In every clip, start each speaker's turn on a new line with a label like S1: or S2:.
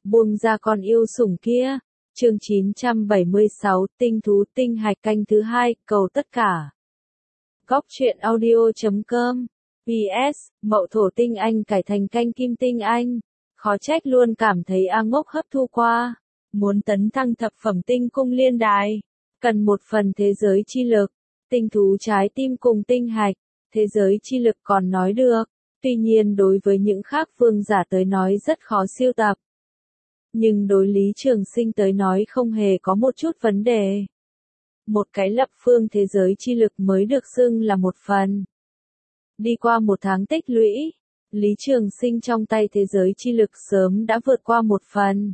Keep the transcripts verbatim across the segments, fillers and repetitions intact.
S1: buông ra con yêu sủng kia. Chương chín trăm bảy mươi sáu, tinh thú tinh hạch canh thứ hai, cầu tất cả. Góc truyện audio chấm com. pê ét, mậu thổ tinh anh cải thành canh kim tinh anh. Khó trách luôn cảm thấy A Ngốc hấp thu qua. Muốn tấn thăng thập phẩm tinh cung liên đài. Cần một phần thế giới chi lực. Tinh thú trái tim cùng tinh hạch. Thế giới chi lực còn nói được. Tuy nhiên đối với những khác vương giả tới nói rất khó siêu tập. Nhưng đối Lý Trường Sinh tới nói không hề có một chút vấn đề. Một cái lập phương thế giới chi lực mới được xưng là một phần. Đi qua một tháng tích lũy, Lý Trường Sinh trong tay thế giới chi lực sớm đã vượt qua một phần.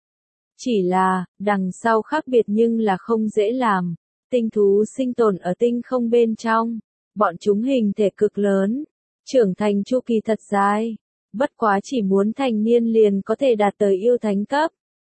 S1: Chỉ là, đằng sau khác biệt nhưng là không dễ làm. Tinh thú sinh tồn ở tinh không bên trong. Bọn chúng hình thể cực lớn, trưởng thành chu kỳ thật dài. Bất quá chỉ muốn thành niên liền có thể đạt tới yêu thánh cấp.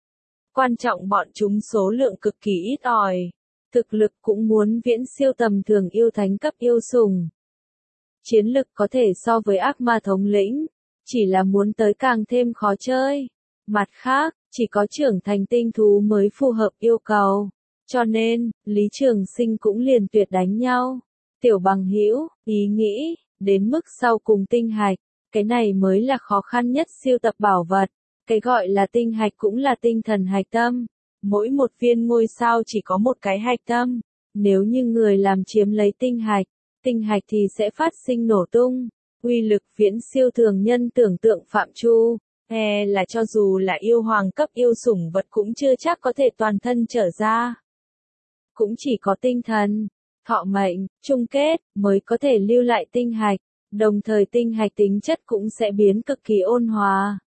S1: Quan trọng bọn chúng số lượng cực kỳ ít ỏi. Thực lực cũng muốn viễn siêu tầm thường yêu thánh cấp yêu sủng. Chiến lực có thể so với ác ma thống lĩnh. Chỉ là muốn tới càng thêm khó chơi. Mặt khác, chỉ có trưởng thành tinh thú mới phù hợp yêu cầu. Cho nên, Lý Trường Sinh cũng liền tuyệt đánh nhau. Tiểu bằng hữu, ý nghĩ, đến mức sau cùng tinh hạch. Cái này mới là khó khăn nhất siêu tập bảo vật. Cái gọi là tinh hạch cũng là tinh thần hạch tâm. Mỗi một viên ngôi sao chỉ có một cái hạch tâm. Nếu như người làm chiếm lấy tinh hạch, tinh hạch thì sẽ phát sinh nổ tung. Uy lực viễn siêu thường nhân tưởng tượng phạm chu. E là cho dù là yêu hoàng cấp yêu sủng vật cũng chưa chắc có thể toàn thân trở ra. Cũng chỉ có tinh thần, thọ mệnh, chung kết, mới có thể lưu lại tinh hạch. Đồng thời tinh hạch tính chất cũng sẽ biến cực kỳ ôn hòa.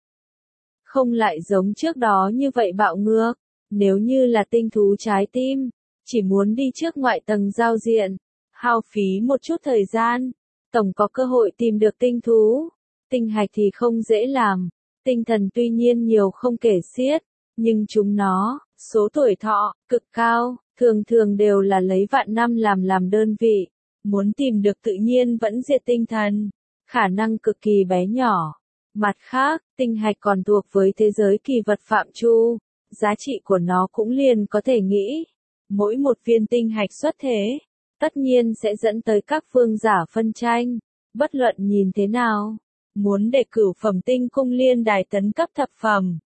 S1: Không lại giống trước đó như vậy bạo ngược. Nếu như là tinh thú trái tim, chỉ muốn đi trước ngoại tầng giao diện, hao phí một chút thời gian, tổng có cơ hội tìm được tinh thú. Tinh hạch thì không dễ làm. Tinh thần tuy nhiên nhiều không kể xiết, nhưng chúng nó, số tuổi thọ, cực cao, thường thường đều là lấy vạn năm làm làm đơn vị. Muốn tìm được tự nhiên vẫn diệt tinh thần, khả năng cực kỳ bé nhỏ. Mặt khác, tinh hạch còn thuộc với thế giới kỳ vật phạm chu, giá trị của nó cũng liền có thể nghĩ. Mỗi một viên tinh hạch xuất thế, tất nhiên sẽ dẫn tới các vương giả phân tranh. Bất luận nhìn thế nào, muốn để cửu phẩm tinh cung liên đài tấn cấp thập phẩm.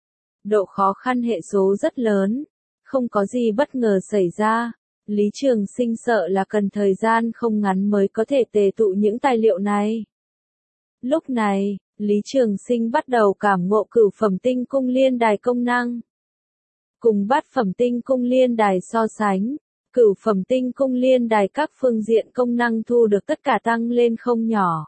S1: Độ khó khăn hệ số rất lớn, không có gì bất ngờ xảy ra. Lý Trường Sinh sợ là cần thời gian không ngắn mới có thể tề tụ những tài liệu này. Lúc này, Lý Trường Sinh bắt đầu cảm ngộ cửu phẩm tinh cung liên đài công năng. Cùng bát phẩm tinh cung liên đài so sánh, cửu phẩm tinh cung liên đài các phương diện công năng thu được tất cả tăng lên không nhỏ.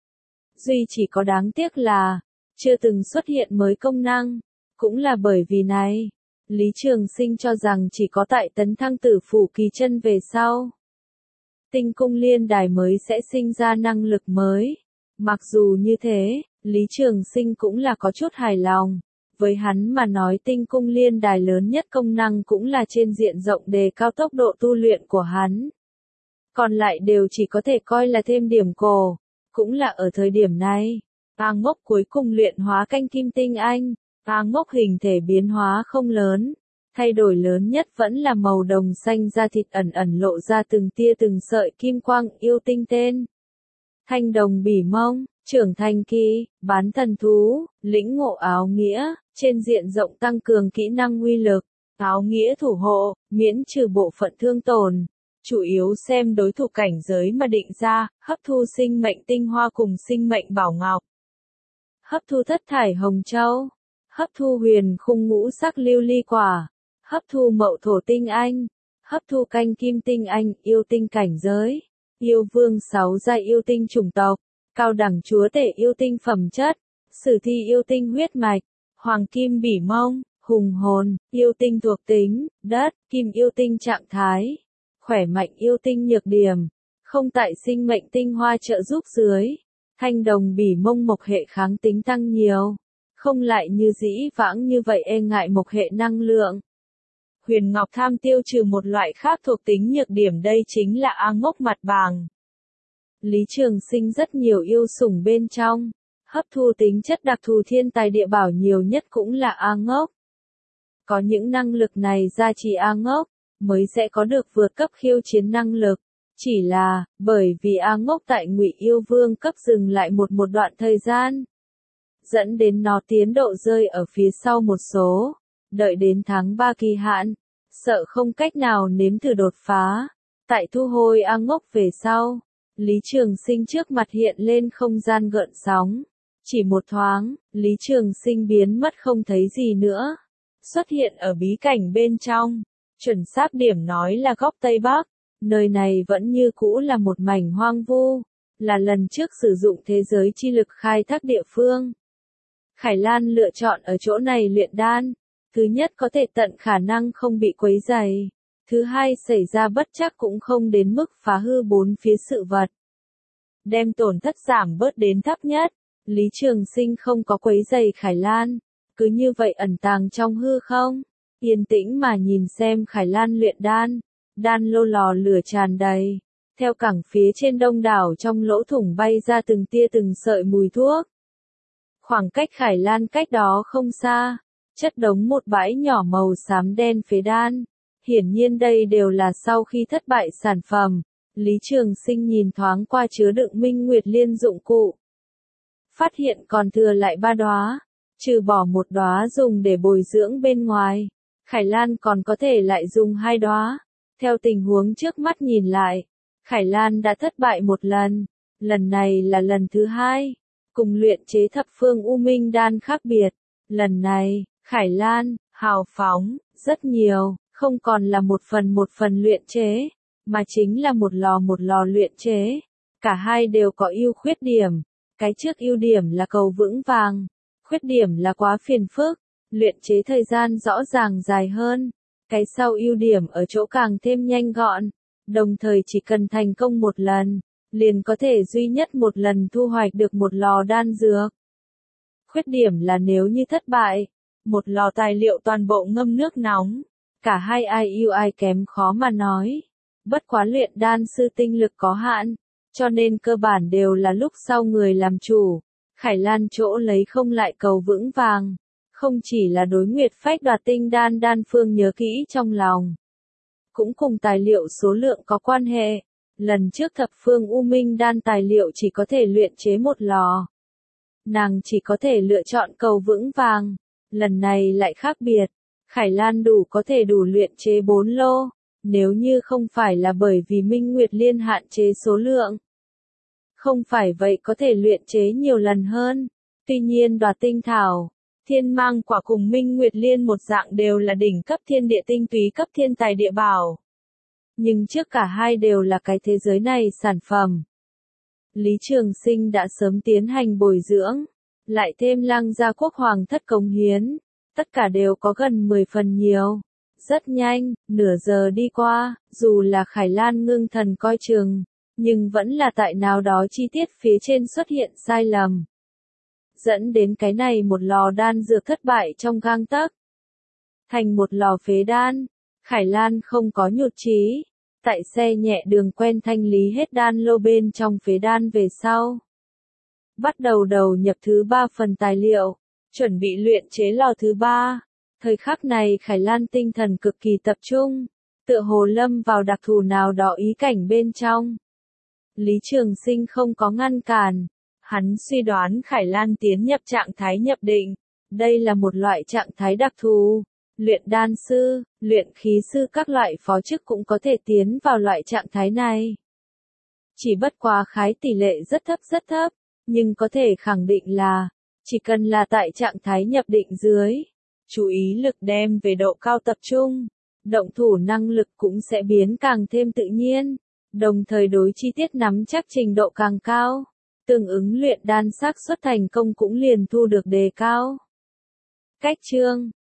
S1: Duy chỉ có đáng tiếc là, chưa từng xuất hiện mới công năng, cũng là bởi vì này. Lý Trường Sinh cho rằng chỉ có tại tấn thăng tử phủ kỳ chân về sau. Tinh cung liên đài mới sẽ sinh ra năng lực mới. Mặc dù như thế, Lý Trường Sinh cũng là có chút hài lòng. Với hắn mà nói tinh cung liên đài lớn nhất công năng cũng là trên diện rộng đề cao tốc độ tu luyện của hắn. Còn lại đều chỉ có thể coi là thêm điểm cổ. Cũng là ở thời điểm này, A Ngốc cuối cùng luyện hóa canh kim tinh anh. A Ngốc hình thể biến hóa không lớn, thay đổi lớn nhất vẫn là màu đồng xanh da thịt ẩn ẩn lộ ra từng tia từng sợi kim quang yêu tinh tên. Thanh đồng bỉ mông, trưởng thành kỳ, bán thần thú, lĩnh ngộ áo nghĩa, trên diện rộng tăng cường kỹ năng uy lực, áo nghĩa thủ hộ, miễn trừ bộ phận thương tổn. Chủ yếu xem đối thủ cảnh giới mà định ra, hấp thu sinh mệnh tinh hoa cùng sinh mệnh bảo ngọc. Hấp thu thất thải hồng châu. Hấp thu huyền khung ngũ sắc lưu ly quả, hấp thu mậu thổ tinh anh, hấp thu canh kim tinh anh, yêu tinh cảnh giới, yêu vương sáu giai yêu tinh chủng tộc, cao đẳng chúa tể yêu tinh phẩm chất, sử thi yêu tinh huyết mạch, hoàng kim bỉ mông, hùng hồn, yêu tinh thuộc tính, đất, kim yêu tinh trạng thái, khỏe mạnh yêu tinh nhược điểm, không tại sinh mệnh tinh hoa trợ giúp dưới, thanh đồng bỉ mông mộc hệ kháng tính tăng nhiều. Không lại như dĩ vãng như vậy e ngại mộc hệ năng lượng. Huyền ngọc tham tiêu trừ một loại khác thuộc tính nhược điểm đây chính là A Ngốc mặt bàng. Lý Trường Sinh rất nhiều yêu sủng bên trong. Hấp thu tính chất đặc thù thiên tài địa bảo nhiều nhất cũng là A Ngốc. Có những năng lực này gia trì A Ngốc, mới sẽ có được vượt cấp khiêu chiến năng lực. Chỉ là, bởi vì A Ngốc tại Ngụy Yêu Vương cấp dừng lại một một đoạn thời gian, dẫn đến nó tiến độ rơi ở phía sau một số, đợi đến tháng ba kỳ hạn, sợ không cách nào nếm thử đột phá. Tại thu hồi A Ngốc về sau, Lý Trường Sinh trước mặt hiện lên không gian gợn sóng. Chỉ một thoáng, Lý Trường Sinh biến mất không thấy gì nữa. Xuất hiện ở bí cảnh bên trong, chuẩn xác điểm nói là góc Tây Bắc, nơi này vẫn như cũ là một mảnh hoang vu, là lần trước sử dụng thế giới chi lực khai thác địa phương. Khải Lan lựa chọn ở chỗ này luyện đan, thứ nhất có thể tận khả năng không bị quấy rầy, thứ hai xảy ra bất trắc cũng không đến mức phá hư bốn phía sự vật. Đem tổn thất giảm bớt đến thấp nhất, Lý Trường Sinh không có quấy rầy Khải Lan, cứ như vậy ẩn tàng trong hư không, yên tĩnh mà nhìn xem Khải Lan luyện đan, đan lô lò lửa tràn đầy, theo cẳng phía trên đông đảo trong lỗ thủng bay ra từng tia từng sợi mùi thuốc. Khoảng cách Khải Lan cách đó không xa, chất đống một bãi nhỏ màu xám đen phế đan, hiển nhiên đây đều là sau khi thất bại sản phẩm. Lý Trường Sinh nhìn thoáng qua chứa đựng Minh Nguyệt Liên dụng cụ, phát hiện còn thừa lại ba đóa, trừ bỏ một đóa dùng để bồi dưỡng bên ngoài, Khải Lan còn có thể lại dùng hai đóa. Theo tình huống trước mắt nhìn lại, Khải Lan đã thất bại một lần, lần này là lần thứ hai. Cùng luyện chế thập phương U Minh đan khác biệt, lần này, Khải Lan, hào phóng, rất nhiều, không còn là một phần một phần luyện chế, mà chính là một lò một lò luyện chế. Cả hai đều có ưu khuyết điểm, cái trước ưu điểm là cầu vững vàng, khuyết điểm là quá phiền phức, luyện chế thời gian rõ ràng dài hơn. Cái sau ưu điểm ở chỗ càng thêm nhanh gọn, đồng thời chỉ cần thành công một lần, liền có thể duy nhất một lần thu hoạch được một lò đan dược. Khuyết điểm là nếu như thất bại, một lò tài liệu toàn bộ ngâm nước nóng, cả hai ai ưu ai kém khó mà nói. Bất quá luyện đan sư tinh lực có hạn, cho nên cơ bản đều là lúc sau người làm chủ. Khải Lan chỗ lấy không lại cầu vững vàng, không chỉ là đối Nguyệt Phách đoạt tinh đan đan phương nhớ kỹ trong lòng, cũng cùng tài liệu số lượng có quan hệ. Lần trước thập phương U Minh đan tài liệu chỉ có thể luyện chế một lò, nàng chỉ có thể lựa chọn cầu vững vàng. Lần này lại khác biệt, Khải Lan đủ có thể đủ luyện chế bốn lô, nếu như không phải là bởi vì Minh Nguyệt Liên hạn chế số lượng. Không phải vậy có thể luyện chế nhiều lần hơn. Tuy nhiên đoạt tinh thảo, thiên mang quả cùng Minh Nguyệt Liên một dạng đều là đỉnh cấp thiên địa tinh túy cấp thiên tài địa bảo. Nhưng trước cả hai đều là cái thế giới này sản phẩm. Lý Trường Sinh đã sớm tiến hành bồi dưỡng, lại thêm Lăng Gia Quốc hoàng thất cống hiến, tất cả đều có gần mười phần nhiều. Rất nhanh, nửa giờ đi qua, dù là Khải Lan ngưng thần coi chừng, nhưng vẫn là tại nào đó chi tiết phía trên xuất hiện sai lầm, dẫn đến cái này một lò đan dược thất bại trong gang tấc, thành một lò phế đan. Khải Lan không có nhụt chí, tại xe nhẹ đường quen thanh lý hết đan lô bên trong phế đan về sau, bắt đầu đầu nhập thứ ba phần tài liệu, chuẩn bị luyện chế lò thứ ba. Thời khắc này Khải Lan tinh thần cực kỳ tập trung, tựa hồ lâm vào đặc thù nào đó ý cảnh bên trong. Lý Trường Sinh không có ngăn cản, hắn suy đoán Khải Lan tiến nhập trạng thái nhập định, đây là một loại trạng thái đặc thù. Luyện đan sư, luyện khí sư các loại phó chức cũng có thể tiến vào loại trạng thái này. Chỉ bất quá khái tỷ lệ rất thấp rất thấp, nhưng có thể khẳng định là, chỉ cần là tại trạng thái nhập định dưới, chú ý lực đem về độ cao tập trung, động thủ năng lực cũng sẽ biến càng thêm tự nhiên, đồng thời đối chi tiết nắm chắc trình độ càng cao, tương ứng luyện đan xác suất thành công cũng liền thu được đề cao. Cách chương